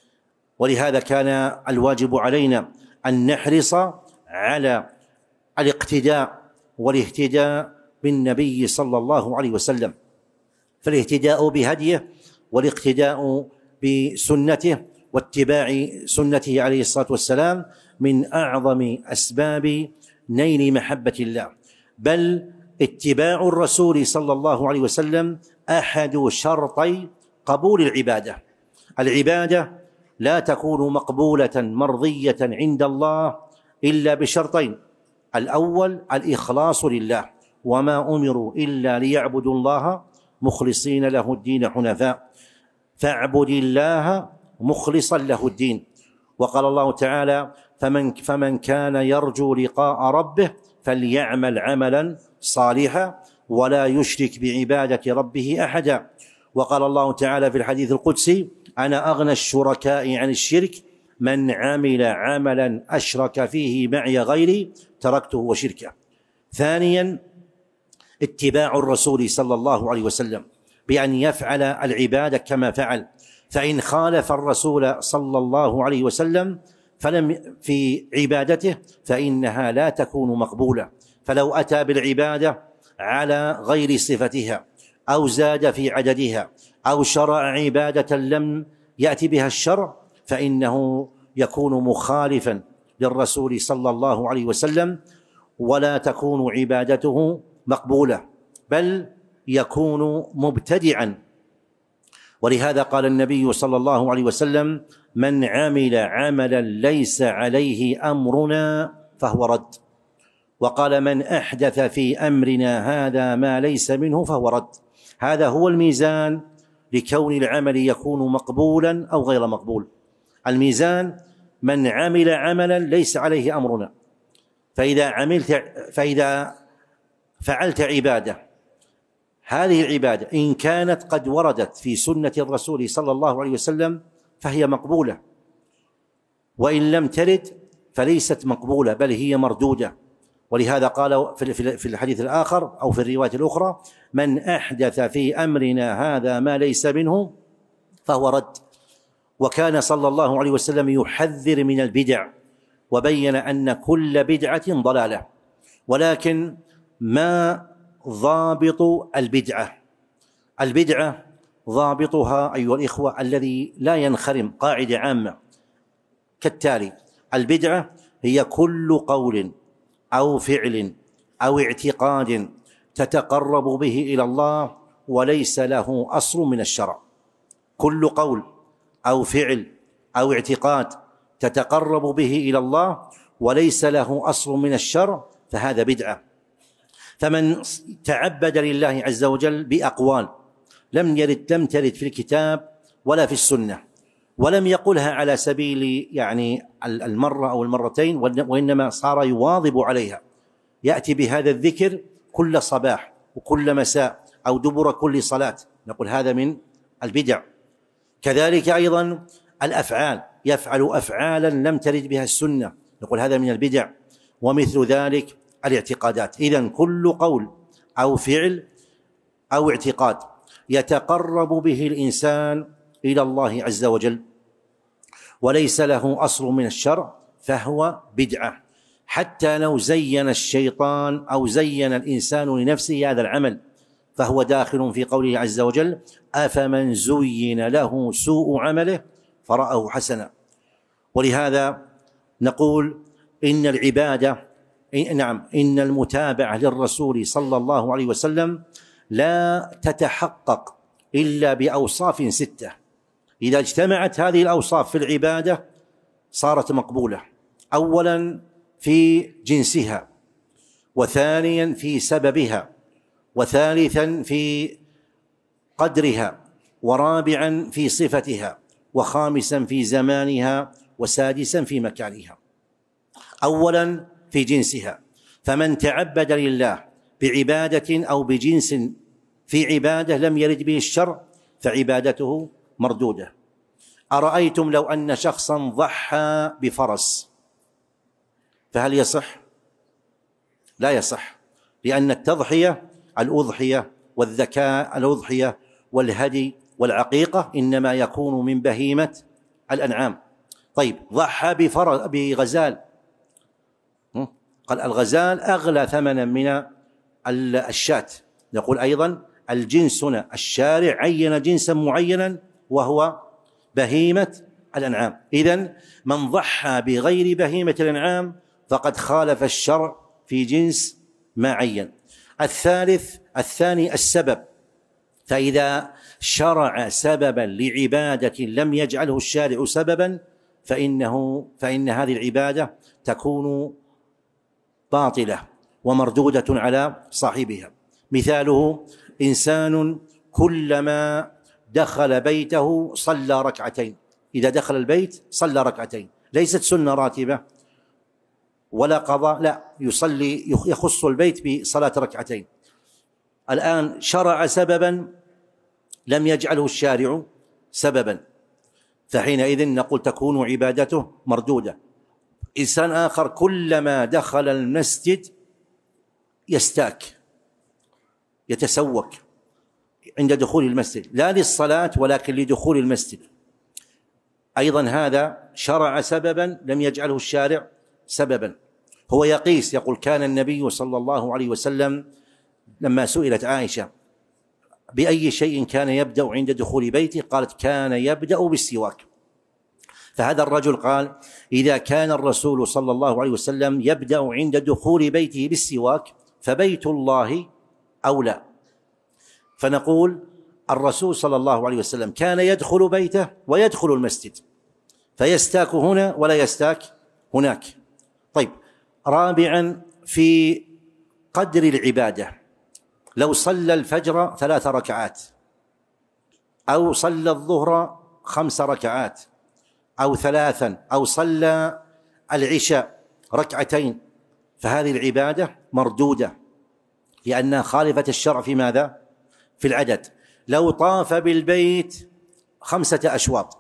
ولهذا كان الواجب علينا أن نحرص على الاقتداء والاهتداء بالنبي صلى الله عليه وسلم، فالاهتداء بهديه والاقتداء بسنته واتباع سنته عليه الصلاة والسلام من أعظم أسباب نيل محبة الله، بل اتباع الرسول صلى الله عليه وسلم أحد شرطي قبول العبادة. العبادة لا تكون مقبولة مرضية عند الله إلا بشرطين: الأول الإخلاص لله، وما أمروا إلا ليعبدوا الله مخلصين له الدين حنفاء، فاعبد الله مخلصا له الدين. وقال الله تعالى: فمن, فمن كان يرجو لقاء ربه فليعمل عملا صالحا ولا يشرك بعبادة ربه أحدا. وقال الله تعالى في الحديث القدسي: أنا أغنى الشركاء عن الشرك، من عمل عملا أشرك فيه معي غيري تركته وشركه. ثانيا اتباع الرسول صلى الله عليه وسلم بأن يفعل العبادة كما فعل، فإن خالف الرسول صلى الله عليه وسلم فلم في عبادته فإنها لا تكون مقبولة. فلو أتى بالعبادة على غير صفتها أو زاد في عددها أو شرع عبادة لم يأتي بها الشرع فإنه يكون مخالفا للرسول صلى الله عليه وسلم، ولا تكون عبادته مقبولة بل يكون مبتدعا. ولهذا قال النبي صلى الله عليه وسلم: من عمل عملا ليس عليه أمرنا فهو رد. وقال: من أحدث في أمرنا هذا ما ليس منه فهو رد. هذا هو الميزان لكون العمل يكون مقبولا أو غير مقبول. الميزان من عمل عملا ليس عليه أمرنا، فإذا عملت فإذا فعلت عبادة، هذه العبادة إن كانت قد وردت في سنة الرسول صلى الله عليه وسلم فهي مقبولة، وإن لم ترد فليست مقبولة بل هي مردودة. ولهذا قال في الحديث الآخر أو في الرواية الأخرى: من أحدث في أمرنا هذا ما ليس منه فهو رد. وكان صلى الله عليه وسلم يحذر من البدع، وبين أن كل بدعة ضلالة. ولكن ما ضابط البدعة؟ البدعة ضابطها أيها الإخوة الذي لا ينخرم، قاعدة عامة كالتالي: البدعة هي كل قول أو فعل أو اعتقاد تتقرب به إلى الله وليس له أصل من الشرع. كل قول أو فعل أو اعتقاد تتقرب به إلى الله وليس له أصل من الشرع فهذا بدعة. فمن تعبد لله عز وجل بأقوال لم يرد لم ترد في الكتاب ولا في السنة، ولم يقلها على سبيل يعني المرة أو المرتين، وإنما صار يواظب عليها، يأتي بهذا الذكر كل صباح وكل مساء أو دبر كل صلاة، نقول هذا من البدع. كذلك أيضا الأفعال، يفعل أفعالا لم ترد بها السنة، نقول هذا من البدع. ومثل ذلك الاعتقادات. إذن كل قول أو فعل أو اعتقاد يتقرب به الإنسان إلى الله عز وجل وليس له أصل من الشرع فهو بدعة، حتى لو زين الشيطان أو زين الإنسان لنفسه هذا العمل فهو داخل في قوله عز وجل: أفمن زين له سوء عمله فرآه حسنا. ولهذا نقول إن العبادة نعم إن المتابعة للرسول صلى الله عليه وسلم لا تتحقق إلا بأوصاف ستة. إذا اجتمعت هذه الأوصاف في العبادة صارت مقبولة: أولا في جنسها، وثانيا في سببها، وثالثا في قدرها، ورابعا في صفتها، وخامسا في زمانها، وسادسا في مكانها. أولا في جنسها، فمن تعبد لله بعبادة أو بجنس في عبادة لم يرد به الشرع فعبادته مردودة. أرأيتم لو أن شخصا ضحى بفرس فهل يصح؟ لا يصح، لأن التضحية الأضحية والذكاء الأضحية والهدي والعقيقة إنما يكون من بهيمة الأنعام. طيب ضحى بغزال، قال الغزال أغلى ثمنا من الشاة. نقول أيضا الجنس هنا الشارع عين جنسا معينا وهو بهيمة الأنعام. إذن من ضحى بغير بهيمة الأنعام فقد خالف الشرع في جنس ما عين. الثالث الثاني السبب، فإذا شرع سببا لعبادة لم يجعله الشارع سببا فإنه فإن هذه العبادة تكون باطلة ومردودة على صاحبها. مثاله إنسان كلما دخل بيته صلى ركعتين، إذا دخل البيت صلى ركعتين، ليست سنة راتبة ولا قضاء، لا، يصلي يخص البيت بصلاة ركعتين. الآن شرع سببا لم يجعله الشارع سببا، فحينئذ نقول تكون عبادته مردودة. إنسان آخر كلما دخل المسجد يستاك يتسوك عند دخول المسجد، لا للصلاة ولكن لدخول المسجد، أيضا هذا شرع سببا لم يجعله الشارع سببا. هو يقيس، يقول كان النبي صلى الله عليه وسلم لما سئلت عائشة بأي شيء كان يبدأ عند دخول بيته قالت كان يبدأ بالسواك. فهذا الرجل قال إذا كان الرسول صلى الله عليه وسلم يبدأ عند دخول بيته بالسواك فبيت الله أولى. فنقول الرسول صلى الله عليه وسلم كان يدخل بيته ويدخل المسجد، فيستاك هنا ولا يستاك هناك. طيب، رابعا في قدر العبادة، لو صلى الفجر ثلاث ركعات أو صلى الظهر خمس ركعات أو ثلاثا أو صلى العشاء ركعتين فهذه العبادة مردودة لأنها خالفة الشرع في ماذا؟ في العدد. لو طاف بالبيت خمسة أشواط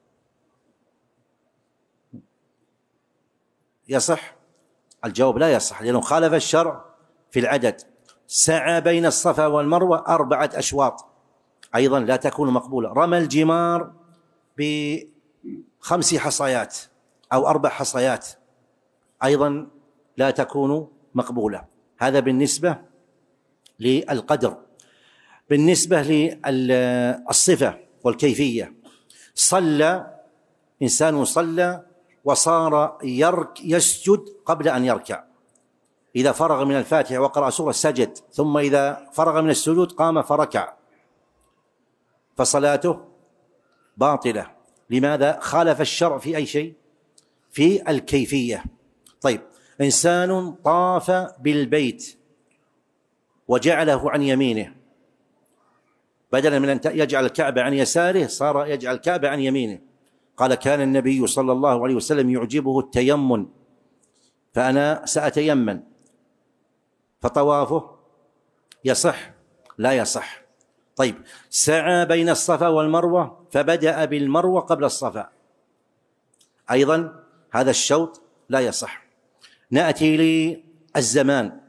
يصح؟ الجواب لا يصح، لأنه خالف الشرع في العدد. سعى بين الصفا والمروة أربعة أشواط أيضا لا تكون مقبولة. رمى الجمار بخمس حصيات أو أربع حصيات أيضا لا تكون مقبولة. هذا بالنسبة للقدر. بالنسبة للصفة والكيفية، صلى إنسان صلى وصار يرك يسجد قبل أن يركع، إذا فرغ من الفاتحة وقرأ سورة سجد، ثم إذا فرغ من السجود قام فركع، فصلاته باطلة. لماذا؟ خالف الشرع في أي شيء؟ في الكيفية. طيب، إنسان طاف بالبيت وجعله عن يمينه، بدلا من أن يجعل الكعبة عن يساره صار يجعل الكعبة عن يمينه. قال كان النبي صلى الله عليه وسلم يعجبه التيمن فأنا سأتيمن، فطوافه يصح؟ لا يصح. طيب، سعى بين الصفا والمروة فبدأ بالمروة قبل الصفا، أيضا هذا الشوط لا يصح. نأتي للزمان،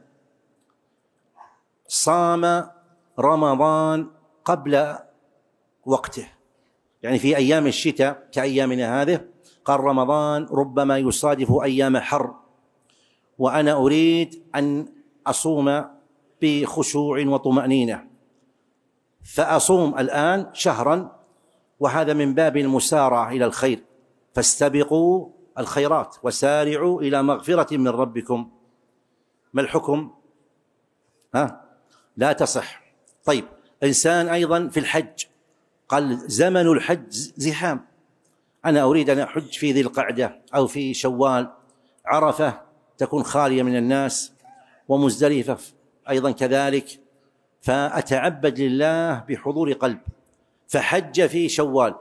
صام رمضان قبل وقته، يعني في أيام الشتاء كأيامنا هذه، قال رمضان ربما يصادف أيام حر وأنا أريد أن أصوم بخشوع وطمأنينة، فأصوم الآن شهرا، وهذا من باب المسارعة إلى الخير، فاستبقوا الخيرات وسارعوا إلى مغفرة من ربكم. ما الحكم؟ ها؟ لا تصح. طيب، إنسان أيضا في الحج قال زمن الحج زحام، أنا أريد أن أحج في ذي القعدة أو في شوال، عرفة تكون خالية من الناس ومزدلفة أيضا كذلك، فأتعبد لله بحضور قلب، فحج في شوال،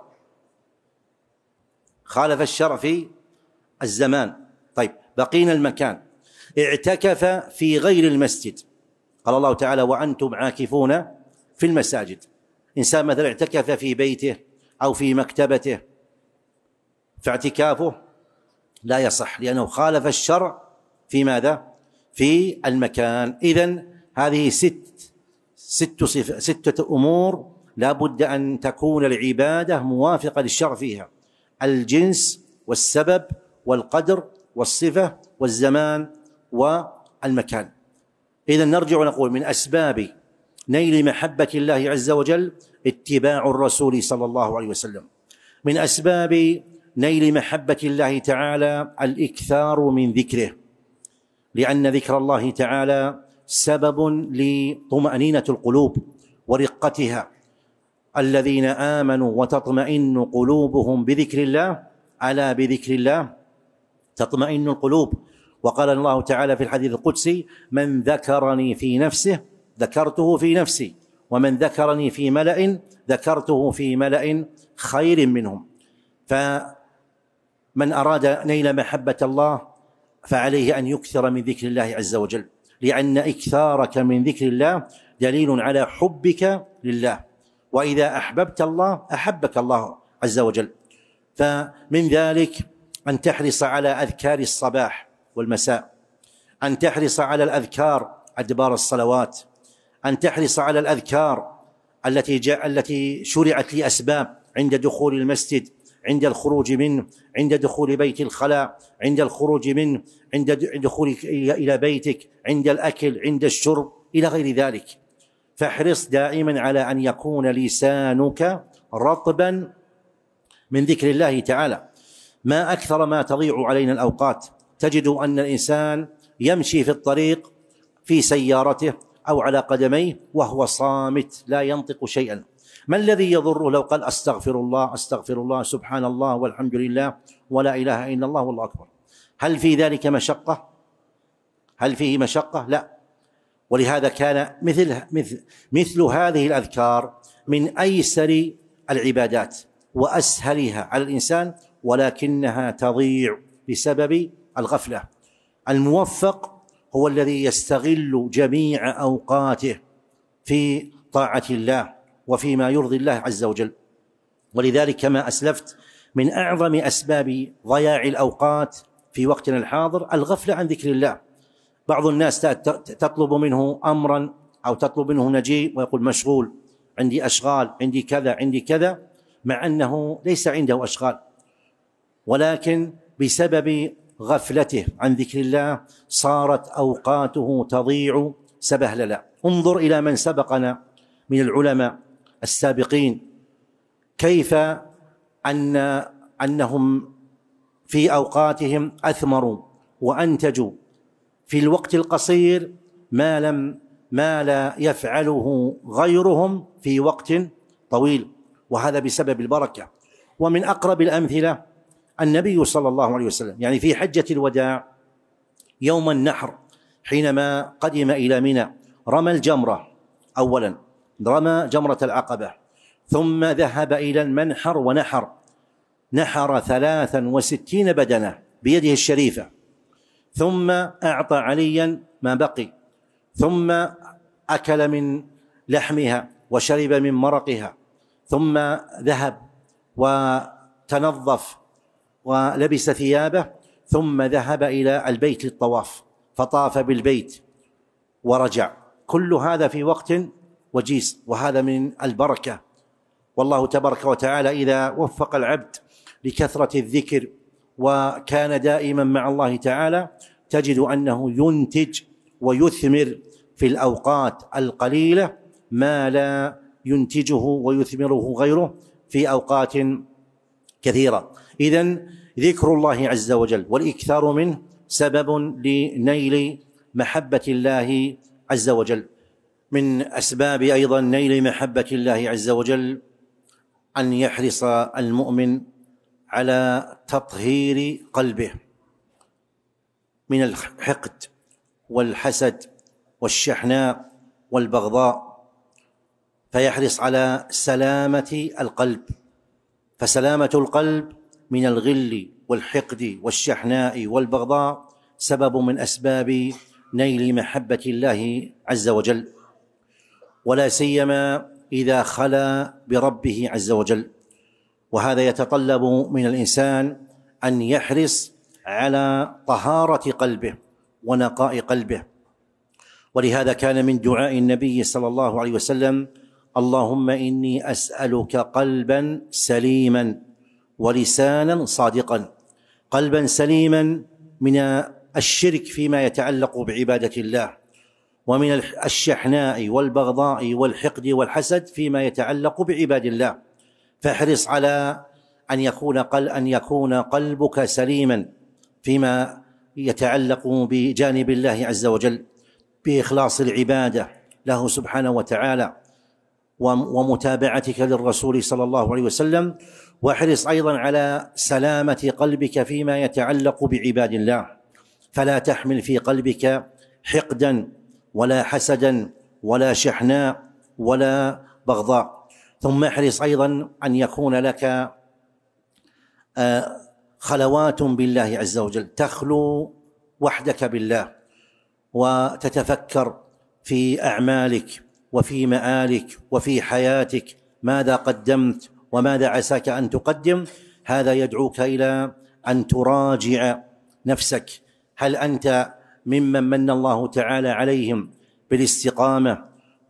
خالف الشرع في الزمان. طيب، بقينا المكان، اعتكف في غير المسجد، قال الله تعالى وأنتم عاكفون في المساجد. إنسان مثلا اعتكف في بيته أو في مكتبته، فاعتكافه لا يصح لأنه خالف الشرع في ماذا؟ في المكان. إذن هذه ست ست صف ستة أمور لا بد أن تكون العبادة موافقة للشرع فيها: الجنس والسبب والقدر والصفة والزمان والمكان. إذن نرجع ونقول من أسباب نيل محبة الله عز وجل اتباع الرسول صلى الله عليه وسلم. من أسباب نيل محبة الله تعالى الإكثار من ذكره، لأن ذكر الله تعالى سبب لطمأنينة القلوب ورقتها. الذين آمنوا وتطمئن قلوبهم بذكر الله، ألا بذكر الله تطمئن القلوب. وقال الله تعالى في الحديث القدسي: من ذكرني في نفسه ذكرته في نفسي، ومن ذكرني في ملأ ذكرته في ملأ خير منهم. فمن أراد نيل محبة الله فعليه أن يكثر من ذكر الله عز وجل، لأن إكثارك من ذكر الله دليل على حبك لله، وإذا أحببت الله أحبك الله عز وجل. فمن ذلك أن تحرص على أذكار الصباح والمساء، أن تحرص على الأذكار أدبار الصلوات، أن تحرص على الأذكار التي جاء التي شرعت لأسباب: عند دخول المسجد، عند الخروج منه، عند دخول بيت الخلاء، عند الخروج منه، عند دخولك إلى بيتك، عند الأكل، عند الشرب، إلى غير ذلك. فاحرص دائما على أن يكون لسانك رطبا من ذكر الله تعالى. ما أكثر ما تضيع علينا الأوقات، تجد أن الإنسان يمشي في الطريق في سيارته أو على قدميه وهو صامت لا ينطق شيئا. ما الذي يضره لو قال أستغفر الله أستغفر الله سبحان الله والحمد لله ولا إله إلا الله والله أكبر؟ هل في ذلك مشقة؟ هل فيه مشقة؟ لا. ولهذا كان مثل مثل مثل هذه الأذكار من أيسر العبادات وأسهلها على الإنسان، ولكنها تضيع بسبب الغفلة. الموفق هو الذي يستغل جميع أوقاته في طاعة الله وفيما يرضي الله عز وجل. ولذلك كما أسلفت من أعظم أسباب ضياع الأوقات في وقتنا الحاضر الغفلة عن ذكر الله. بعض الناس تطلب منه أمرا أو تطلب منه نجيب ويقول مشغول، عندي أشغال، عندي كذا، عندي كذا، مع أنه ليس عنده أشغال، ولكن بسبب غفلته عن ذكر الله صارت أوقاته تضيع سبهللا. انظر إلى من سبقنا من العلماء السابقين، كيف أن أنهم في أوقاتهم أثمروا وأنتجوا في الوقت القصير ما لم ما لا يفعله غيرهم في وقت طويل، وهذا بسبب البركة. ومن أقرب الأمثلة النبي صلى الله عليه وسلم، يعني في حجة الوداع يوم النحر حينما قدم إلى منى رمى الجمرة، أولا رمى جمرة العقبة، ثم ذهب إلى المنحر ونحر، نحر ثلاثا وستين بدنة بيده الشريفة، ثم أعطى عليا ما بقي، ثم أكل من لحمها وشرب من مرقها، ثم ذهب وتنظف ولبس ثيابه، ثم ذهب إلى البيت للطواف فطاف بالبيت ورجع. كل هذا في وقت وجيز، وهذا من البركة. والله تبارك وتعالى إذا وفق العبد لكثرة الذكر وكان دائما مع الله تعالى تجد أنه ينتج ويثمر في الأوقات القليلة ما لا ينتجه ويثمره غيره في أوقات كثيرة. إذن ذكر الله عز وجل والإكثار منه سبب لنيل محبة الله عز وجل. من أسباب أيضا نيل محبة الله عز وجل أن يحرص المؤمن على تطهير قلبه من الحقد والحسد والشحناء والبغضاء، فيحرص على سلامة القلب. فسلامة القلب من الغل والحقد والشحناء والبغضاء سبب من أسباب نيل محبة الله عز وجل، ولا سيما إذا خلا بربه عز وجل. وهذا يتطلب من الإنسان أن يحرص على طهارة قلبه ونقاء قلبه. ولهذا كان من دعاء النبي صلى الله عليه وسلم: اللهم إني أسألك قلبا سليما ولسانا صادقا. قلبا سليما من الشرك فيما يتعلق بعبادة الله، ومن الشحناء والبغضاء والحقد والحسد فيما يتعلق بعباد الله. فاحرص على أن يكون قل أن يكون قلبك سليما فيما يتعلق بجانب الله عز وجل، بإخلاص العبادة له سبحانه وتعالى ومتابعتك للرسول صلى الله عليه وسلم. واحرص أيضا على سلامة قلبك فيما يتعلق بعباد الله، فلا تحمل في قلبك حقدا ولا حسدا ولا شحناء ولا بغضاء. ثم احرص أيضا أن يكون لك خلوات بالله عز وجل، تخلو وحدك بالله وتتفكر في أعمالك وفي مآلك وفي حياتك، ماذا قدمت وماذا عساك أن تقدم. هذا يدعوك إلى أن تراجع نفسك، هل أنت ممن من الله تعالى عليهم بالاستقامة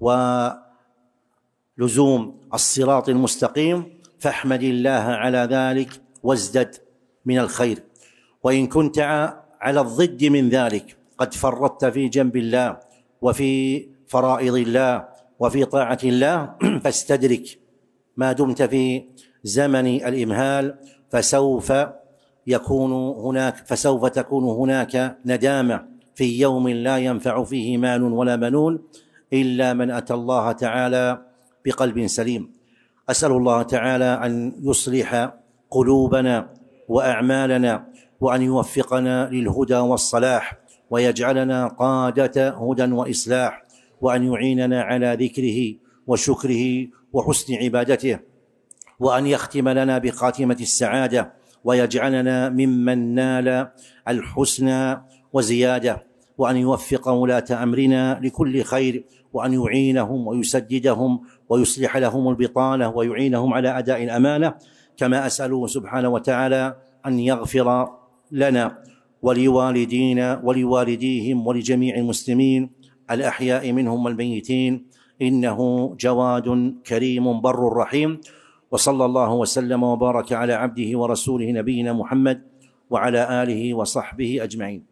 ولزوم الصراط المستقيم؟ فاحمد الله على ذلك وازدد من الخير. وإن كنت على الضد من ذلك، قد فرطت في جنب الله وفي فرائض الله وفي طاعة الله، فاستدرك ما دمت في زمن الإمهال، فسوف يكون هناك فسوف تكون هناك ندامة في يوم لا ينفع فيه مال ولا بنون إلا من أتى الله تعالى بقلب سليم. أسأل الله تعالى أن يصلح قلوبنا وأعمالنا، وأن يوفقنا للهدى والصلاح، ويجعلنا قادة هدى وإصلاح، وأن يعيننا على ذكره وشكره وحسن عبادته، وأن يختم لنا بخاتمة السعادة، ويجعلنا ممن نال الحسنى وزيادة، وأن يوفق ولاة أمرنا لكل خير، وأن يعينهم ويسددهم ويصلح لهم البطانة ويعينهم على أداء الأمانة. كما أسأله سبحانه وتعالى أن يغفر لنا ولوالدينا ولوالديهم ولجميع المسلمين الأحياء منهم والميتين، إنه جواد كريم بر رحيم. وصلى الله وسلم وبارك على عبده ورسوله نبينا محمد وعلى آله وصحبه أجمعين.